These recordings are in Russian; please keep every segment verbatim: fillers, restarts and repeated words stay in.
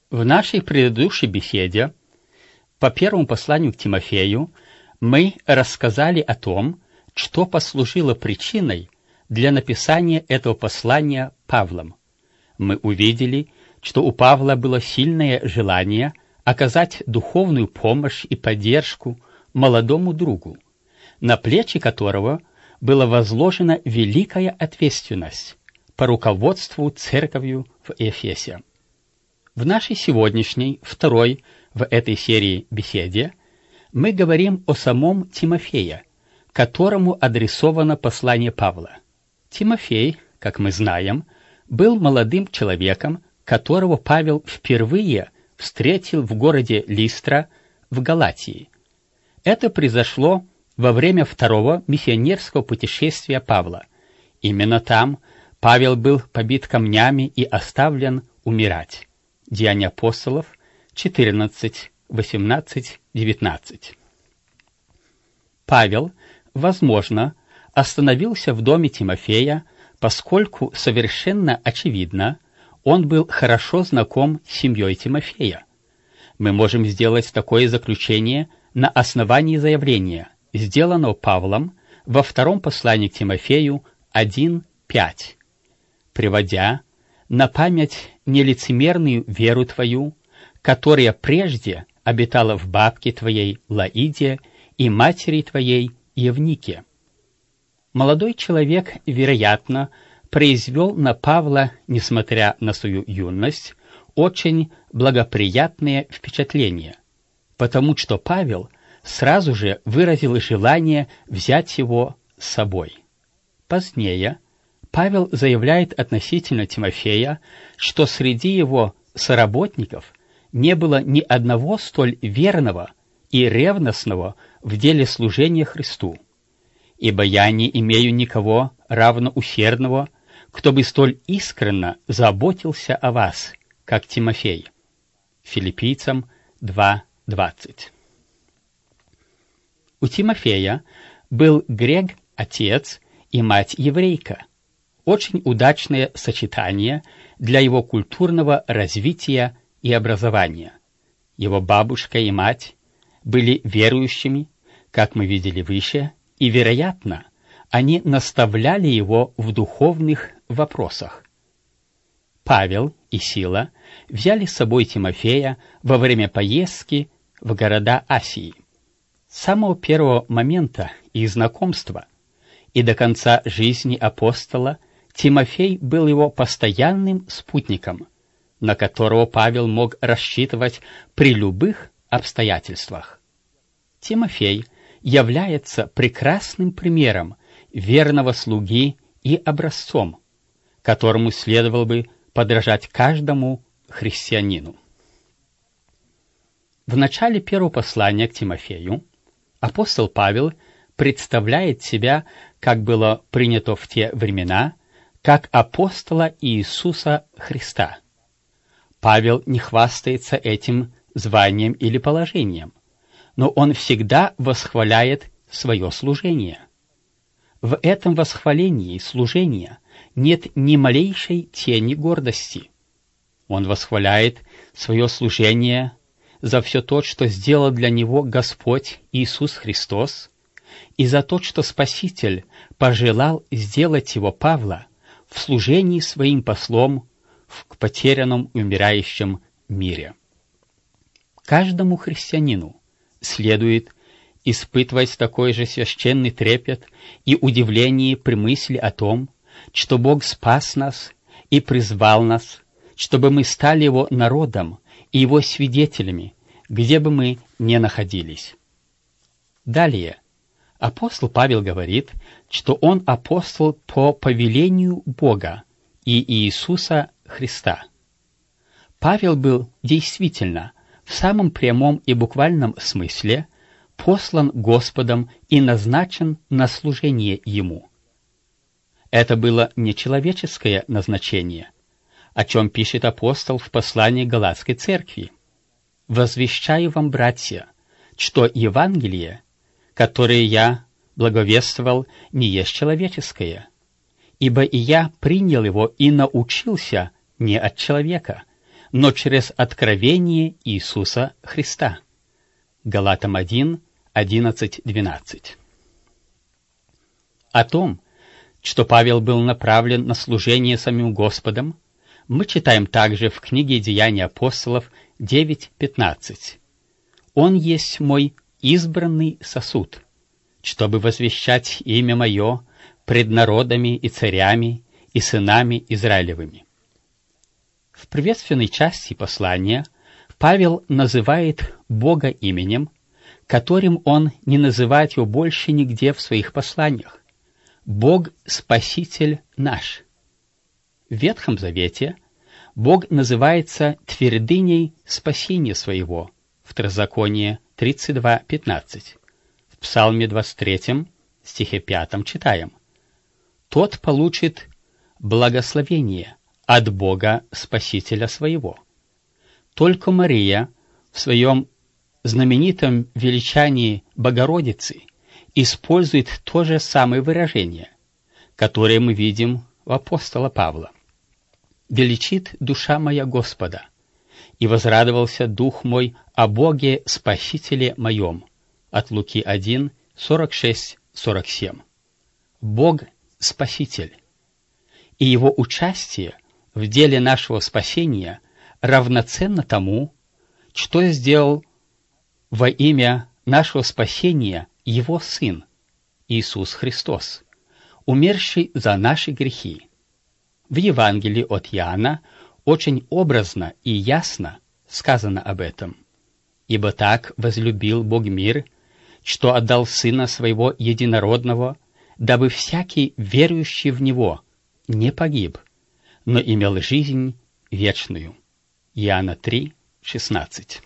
В нашей предыдущей беседе по первому посланию к Тимофею мы рассказали о том, что послужило причиной для написания этого послания Павлом. Мы увидели, что у Павла было сильное желание оказать духовную помощь и поддержку молодому другу, на плечи которого была возложена великая ответственность по руководству церковью в Эфесе. В нашей сегодняшней, второй в этой серии беседе, мы говорим о самом Тимофее, которому адресовано послание Павла. Тимофей, как мы знаем, был молодым человеком, которого Павел впервые встретил в городе Листра в Галатии. Это произошло во время второго миссионерского путешествия Павла. Именно там Павел был побит камнями и оставлен умирать. Деяния апостолов четырнадцать, восемнадцать, девятнадцать. Павел, возможно, остановился в доме Тимофея, поскольку совершенно очевидно, он был хорошо знаком с семьей Тимофея. Мы можем сделать такое заключение на основании заявления, сделанного Павлом во втором послании к Тимофею один пять, приводя на память нелицемерную веру твою, которая прежде обитала в бабке твоей Лоиде и матери твоей Евнике. Молодой человек, вероятно, произвел на Павла, несмотря на свою юность, очень благоприятное впечатление, потому что Павел сразу же выразил желание взять его с собой. Позднее Павел заявляет относительно Тимофея, что среди его соработников не было ни одного столь верного и ревностного в деле служения Христу, ибо я не имею никого равно усердного, кто бы столь искренно заботился о вас, как Тимофей. Филиппийцам два двадцать. У Тимофея был грек-отец и мать-еврейка. Очень удачное сочетание для его культурного развития и образования. Его бабушка и мать были верующими, как мы видели выше, и, вероятно, они наставляли его в духовных вопросах. Павел и Сила взяли с собой Тимофея во время поездки в города Асии. С самого первого момента их знакомства и до конца жизни апостола Тимофей был его постоянным спутником, на которого Павел мог рассчитывать при любых обстоятельствах. Тимофей является прекрасным примером верного слуги и образцом, которому следовало бы подражать каждому христианину. В начале первого послания к Тимофею апостол Павел представляет себя, как было принято в те времена, как апостола Иисуса Христа. Павел не хвастается этим званием или положением, но он всегда восхваляет свое служение. В этом восхвалении служения нет ни малейшей тени гордости. Он восхваляет свое служение за все то, что сделал для него Господь Иисус Христос, и за то, что Спаситель пожелал сделать его, Павла, в служении своим послом в потерянном и умирающем мире. Каждому христианину следует испытывать такой же священный трепет и удивление при мысли о том, что Бог спас нас и призвал нас, чтобы мы стали Его народом и Его свидетелями, где бы мы ни находились. Далее апостол Павел говорит, что он апостол по повелению Бога и Иисуса Христа. Павел был действительно в самом прямом и буквальном смысле послан Господом и назначен на служение Ему. Это было не человеческое назначение, о чем пишет апостол в послании к Галатской церкви. «Возвещаю вам, братья, что Евангелие, которое я благовествовал, не есть человеческое, ибо и я принял его и научился не от человека, но через откровение Иисуса Христа. Галатам один, одиннадцать, двенадцать. О том, что Павел был направлен на служение самим Господом, мы читаем также в книге «Деяния апостолов» девять, пятнадцать. «Он есть мой избранный сосуд, чтобы возвещать имя мое пред народами и царями и сынами Израилевыми». В приветственной части послания Павел называет Бога именем, которым он не называет его больше нигде в своих посланиях. Бог — Спаситель наш. В Ветхом Завете Бог называется твердыней спасения своего, Второзаконие тридцать два, пятнадцать. В Псалме двадцать третьем, стихе пятом читаем: «Тот получит благословение от Бога Спасителя своего». Только Мария в своем знаменитом величании Богородицы использует то же самое выражение, которое мы видим у апостола Павла. «Величит душа моя Господа, и возрадовался дух мой о Боге Спасителе моем». От Луки один, сорок шесть, сорок семь. Бог — Спаситель, и Его участие в деле нашего спасения равноценно тому, что сделал во имя нашего спасения Его Сын, Иисус Христос, умерший за наши грехи. В Евангелии от Иоанна очень образно и ясно сказано об этом. «Ибо так возлюбил Бог мир, что отдал Сына Своего Единородного, дабы всякий, верующий в Него, не погиб, но имел жизнь вечную». Иоанна три, шестнадцать.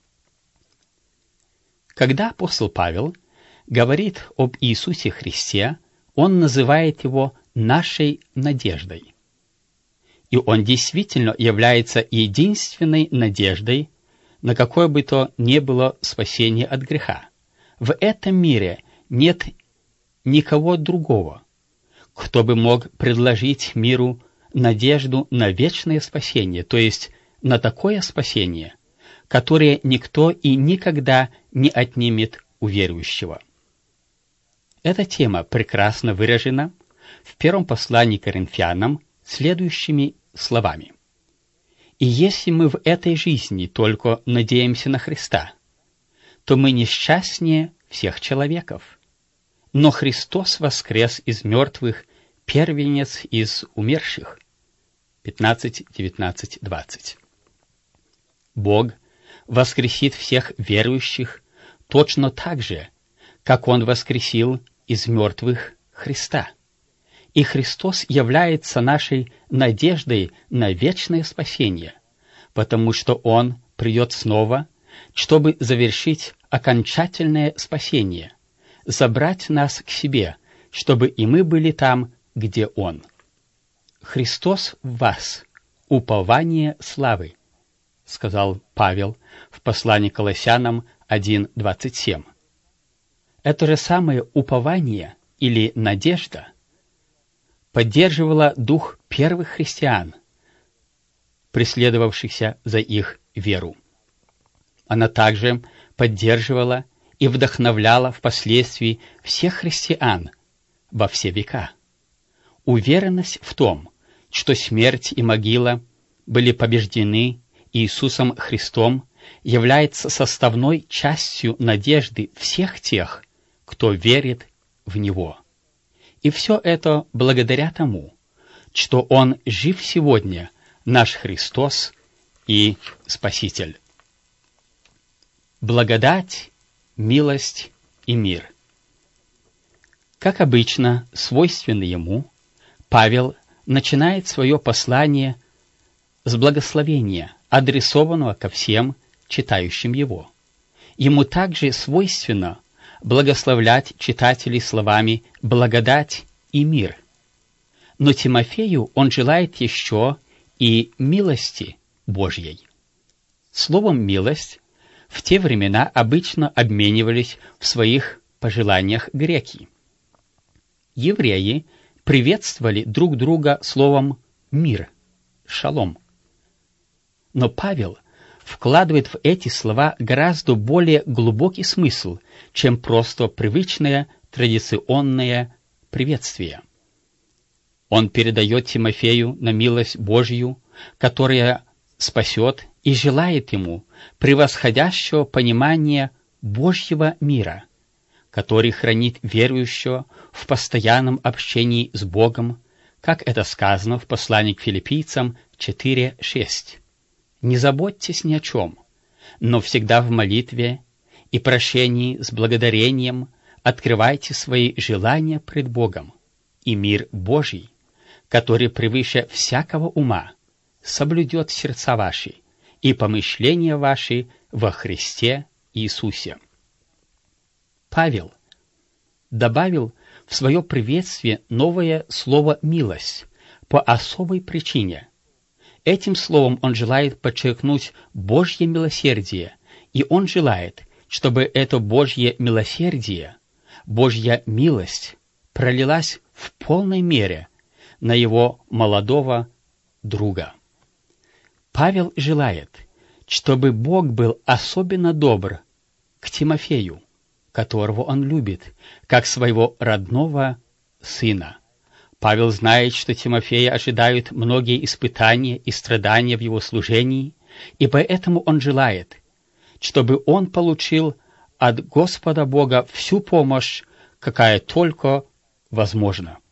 Когда апостол Павел говорит об Иисусе Христе, он называет Его нашей надеждой. И Он действительно является единственной надеждой на какое бы то ни было спасение от греха. В этом мире нет никого другого, кто бы мог предложить миру надежду на вечное спасение, то есть на такое спасение, которое никто и никогда не отнимет у верующего. Эта тема прекрасно выражена в первом послании к Коринфянам следующими словами: «И если мы в этой жизни только надеемся на Христа, то мы несчастнее всех человеков. Но Христос воскрес из мертвых, первенец из умерших». пятнадцать, девятнадцать, двадцать. Бог воскресит всех верующих точно так же, как Он воскресил из мертвых Христа. И Христос является нашей надеждой на вечное спасение, потому что Он придет снова, чтобы завершить окончательное спасение, забрать нас к себе, чтобы и мы были там, где Он. «Христос в вас, упование славы», — сказал Павел в послании к Колоссянам один, двадцать семь. Это же самое упование или надежда поддерживала дух первых христиан, преследовавшихся за их веру. Она также поддерживала и вдохновляла впоследствии всех христиан во все века. Уверенность в том, что смерть и могила были побеждены Иисусом Христом, является составной частью надежды всех тех, кто верит в Него. И все это благодаря тому, что Он жив сегодня, наш Христос и Спаситель. Благодать, милость и мир. Как обычно, свойственно Ему, Павел начинает свое послание с благословения, адресованного ко всем читающим его. Ему также свойственно благословлять читателей словами «благодать» и «мир». Но Тимофею он желает еще и милости Божьей. Словом «милость» в те времена обычно обменивались в своих пожеланиях греки. Евреи приветствовали друг друга словом «мир», «шалом». Но Павел вкладывает в эти слова гораздо более глубокий смысл, чем просто привычное традиционное приветствие. Он передает Тимофею на милость Божью, которая спасет, и желает ему превосходящего понимания Божьего мира, который хранит верующего в постоянном общении с Богом, как это сказано в послании к филиппийцам четыре шесть. «Не заботьтесь ни о чем, но всегда в молитве и прошении с благодарением открывайте свои желания пред Богом, и мир Божий, который превыше всякого ума, соблюдет сердца ваши и помышления ваши во Христе Иисусе». Павел добавил в свое приветствие новое слово «милость» по особой причине. Этим словом он желает подчеркнуть Божье милосердие, и он желает, чтобы это Божье милосердие, Божья милость пролилась в полной мере на его молодого друга. Павел желает, чтобы Бог был особенно добр к Тимофею, которого он любит, как своего родного сына. Павел знает, что Тимофея ожидают многие испытания и страдания в его служении, и поэтому он желает, чтобы он получил от Господа Бога всю помощь, какая только возможна.